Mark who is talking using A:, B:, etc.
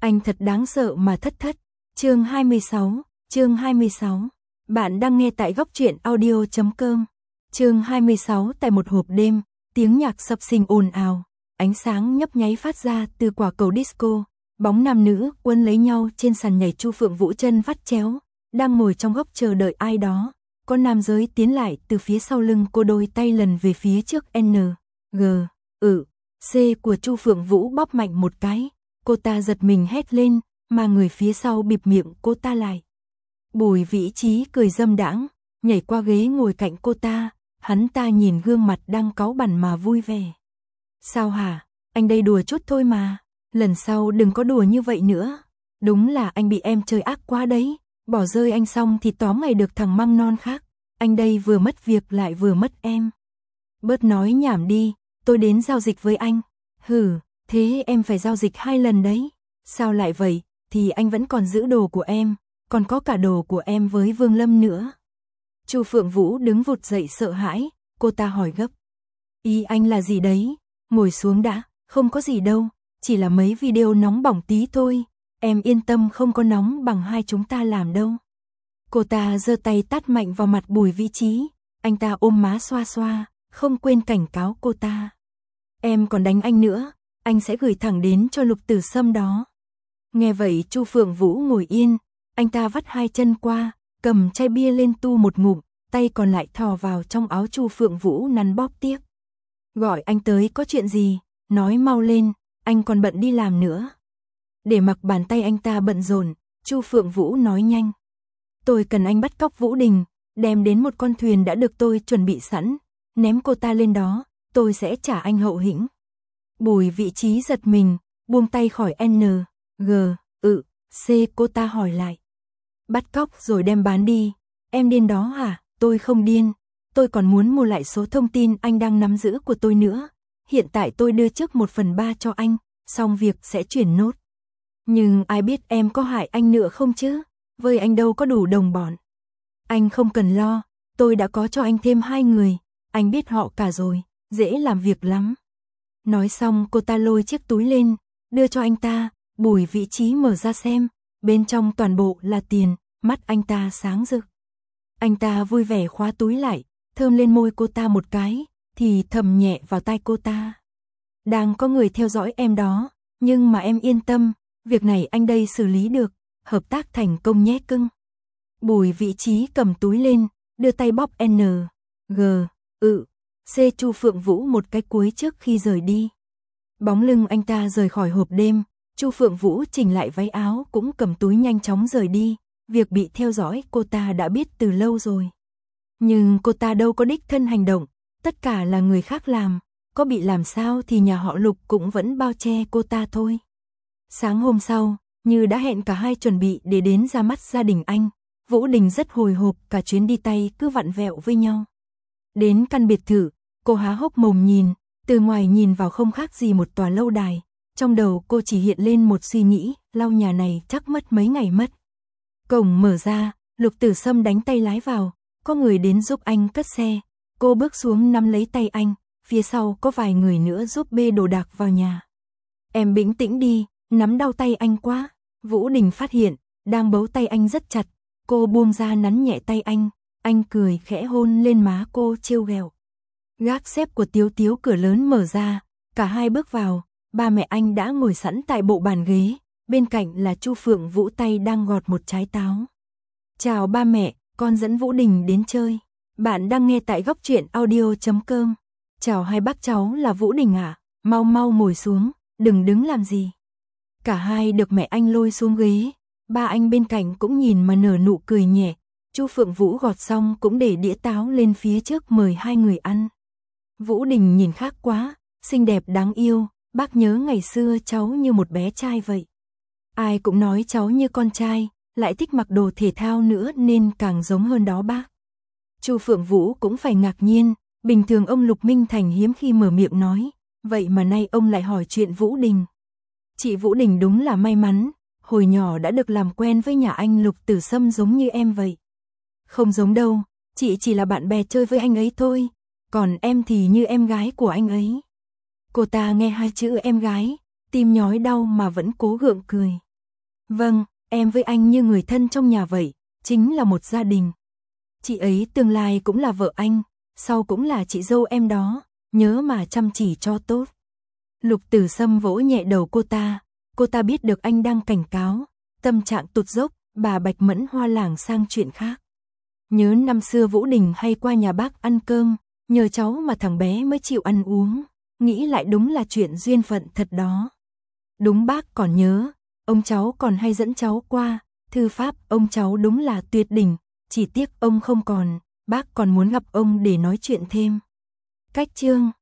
A: Anh thật đáng sợ mà thất thất. Chương 26. Bạn đang nghe tại góc truyện audio.com. Chương 26. Tại một hộp đêm, tiếng nhạc sập sình ồn ào, ánh sáng nhấp nháy phát ra từ quả cầu disco, bóng nam nữ quấn lấy nhau trên sàn nhảy. Chu Phượng Vũ chân vắt chéo, đang ngồi trong góc chờ đợi ai đó. Có nam giới tiến lại từ phía sau lưng cô, đôi tay lần về phía trước. C của Chu Phượng Vũ bóp mạnh một cái. Cô ta giật mình hét lên, mà người phía sau bịt miệng cô ta lại. Bùi Vĩ Chí cười dâm đãng, nhảy qua ghế ngồi cạnh cô ta, hắn ta nhìn gương mặt đang cáu bẳn mà vui vẻ. Sao hả, anh đây đùa chút thôi mà, lần sau đừng có đùa như vậy nữa. Đúng là anh bị em chơi ác quá đấy, bỏ rơi anh xong thì tóm ngày được thằng măng non khác. Anh đây vừa mất việc lại vừa mất em. Bớt nói nhảm đi, tôi đến giao dịch với anh. Hừ, thế em phải giao dịch 2 lần đấy. Sao lại vậy, thì anh vẫn còn giữ đồ của em, còn có cả đồ của em với Vương Lâm nữa. Chu Phượng Vũ đứng vụt dậy sợ hãi, cô ta hỏi gấp. Ý anh là gì đấy? Ngồi xuống đã, không có gì đâu, chỉ là mấy video nóng bỏng tí thôi, em yên tâm không có nóng bằng hai chúng ta làm đâu. Cô ta giơ tay tát mạnh vào mặt Bùi Vĩ Chí, anh ta ôm má xoa xoa, không quên cảnh cáo cô ta. Em còn đánh anh nữa, anh sẽ gửi thẳng đến cho Lục Tử Sâm đó. Nghe vậy Chu Phượng Vũ ngồi yên, anh ta vắt 2 chân qua, cầm chai bia lên tu một ngụm, tay còn lại thò vào trong áo Chu Phượng Vũ nắn bóp tiếc. Gọi anh tới có chuyện gì, nói mau lên, anh còn bận đi làm nữa. Để mặc bàn tay anh ta bận rộn, Chu Phượng Vũ nói nhanh. Tôi cần anh bắt cóc Vũ Đình, đem đến một con thuyền đã được tôi chuẩn bị sẵn, ném cô ta lên đó, tôi sẽ trả anh hậu hĩnh. Bùi Vĩ Chí giật mình, buông tay khỏi C. Cô ta hỏi lại. Bắt cóc rồi đem bán đi, em điên đó hả? Tôi không điên, tôi còn muốn mua lại số thông tin anh đang nắm giữ của tôi nữa. Hiện tại tôi đưa trước 1/3 cho anh, xong việc sẽ chuyển nốt. Nhưng ai biết em có hại anh nữa không chứ? Với anh đâu có đủ đồng bọn. Anh không cần lo, tôi đã có cho anh thêm 2 người, anh biết họ cả rồi, dễ làm việc lắm. Nói xong cô ta lôi chiếc túi lên, đưa cho anh ta. Bùi Vĩ Chí mở ra xem, bên trong toàn bộ là tiền, mắt anh ta sáng rực. Anh ta vui vẻ khóa túi lại, thơm lên môi cô ta một cái, thì thầm nhẹ vào tai cô ta. Đang có người theo dõi em đó, nhưng mà em yên tâm, việc này anh đây xử lý được, hợp tác thành công nhé cưng. Bùi Vĩ Chí cầm túi lên, đưa tay bóp C. Chu Phượng Vũ một cái cuối trước khi rời đi. Bóng lưng anh ta rời khỏi hộp đêm, Chu Phượng Vũ chỉnh lại váy áo cũng cầm túi nhanh chóng rời đi. Việc bị theo dõi cô ta đã biết từ lâu rồi. Nhưng cô ta đâu có đích thân hành động, tất cả là người khác làm, có bị làm sao thì nhà họ Lục cũng vẫn bao che cô ta thôi. Sáng hôm sau, như đã hẹn cả hai chuẩn bị để đến ra mắt gia đình anh, Vũ Đình rất hồi hộp, cả chuyến đi tay cứ vặn vẹo với nhau. Đến căn biệt thự, cô há hốc mồm nhìn, từ ngoài nhìn vào không khác gì một tòa lâu đài. Trong đầu cô chỉ hiện lên một suy nghĩ, lau nhà này chắc mất mấy ngày mất. Cổng mở ra, Lục Tử Sâm đánh tay lái vào, có người đến giúp anh cất xe. Cô bước xuống nắm lấy tay anh, phía sau có vài người nữa giúp bê đồ đạc vào nhà. Em bình tĩnh đi, nắm đau tay anh quá. Vũ Đình phát hiện, đang bấu tay anh rất chặt, cô buông ra nắn nhẹ tay anh cười khẽ hôn lên má cô trêu ghẹo. Gác xếp của Tiếu Tiếu cửa lớn mở ra, cả hai bước vào, ba mẹ anh đã ngồi sẵn tại bộ bàn ghế, bên cạnh là Chu Phượng Vũ tay đang gọt một trái táo. Chào ba mẹ, con dẫn Vũ Đình đến chơi. Bạn đang nghe tại góc truyện audio.com. Chào hai bác, cháu là Vũ Đình ạ, mau mau ngồi xuống, đừng đứng làm gì. Cả hai được mẹ anh lôi xuống ghế, ba anh bên cạnh cũng nhìn mà nở nụ cười nhẹ. Chu Phượng Vũ gọt xong cũng để đĩa táo lên phía trước mời hai người ăn. Vũ Đình nhìn khác quá, xinh đẹp đáng yêu, bác nhớ ngày xưa cháu như một bé trai vậy. Ai cũng nói cháu như con trai, lại thích mặc đồ thể thao nữa nên càng giống hơn đó bác. Chu Phượng Vũ cũng phải ngạc nhiên, bình thường ông Lục Minh Thành hiếm khi mở miệng nói, vậy mà nay ông lại hỏi chuyện Vũ Đình. Chị Vũ Đình đúng là may mắn, hồi nhỏ đã được làm quen với nhà anh Lục Tử Sâm giống như em vậy. Không giống đâu, chị chỉ là bạn bè chơi với anh ấy thôi, còn em thì như em gái của anh ấy. Cô ta nghe hai chữ em gái, tim nhói đau mà vẫn cố gượng cười. Vâng, em với anh như người thân trong nhà vậy, chính là một gia đình. Chị ấy tương lai cũng là vợ anh, sau cũng là chị dâu em đó, nhớ mà chăm chỉ cho tốt. Lục Tử Sâm vỗ nhẹ đầu cô ta biết được anh đang cảnh cáo, tâm trạng tụt dốc, bà Bạch Mẫn Hoa lảng sang chuyện khác. Nhớ năm xưa Vũ Đình hay qua nhà bác ăn cơm, nhờ cháu mà thằng bé mới chịu ăn uống, nghĩ lại đúng là chuyện duyên phận thật đó. Đúng bác còn nhớ, ông cháu còn hay dẫn cháu qua, thư pháp ông cháu đúng là tuyệt đỉnh, chỉ tiếc ông không còn, bác còn muốn gặp ông để nói chuyện thêm. Cách chương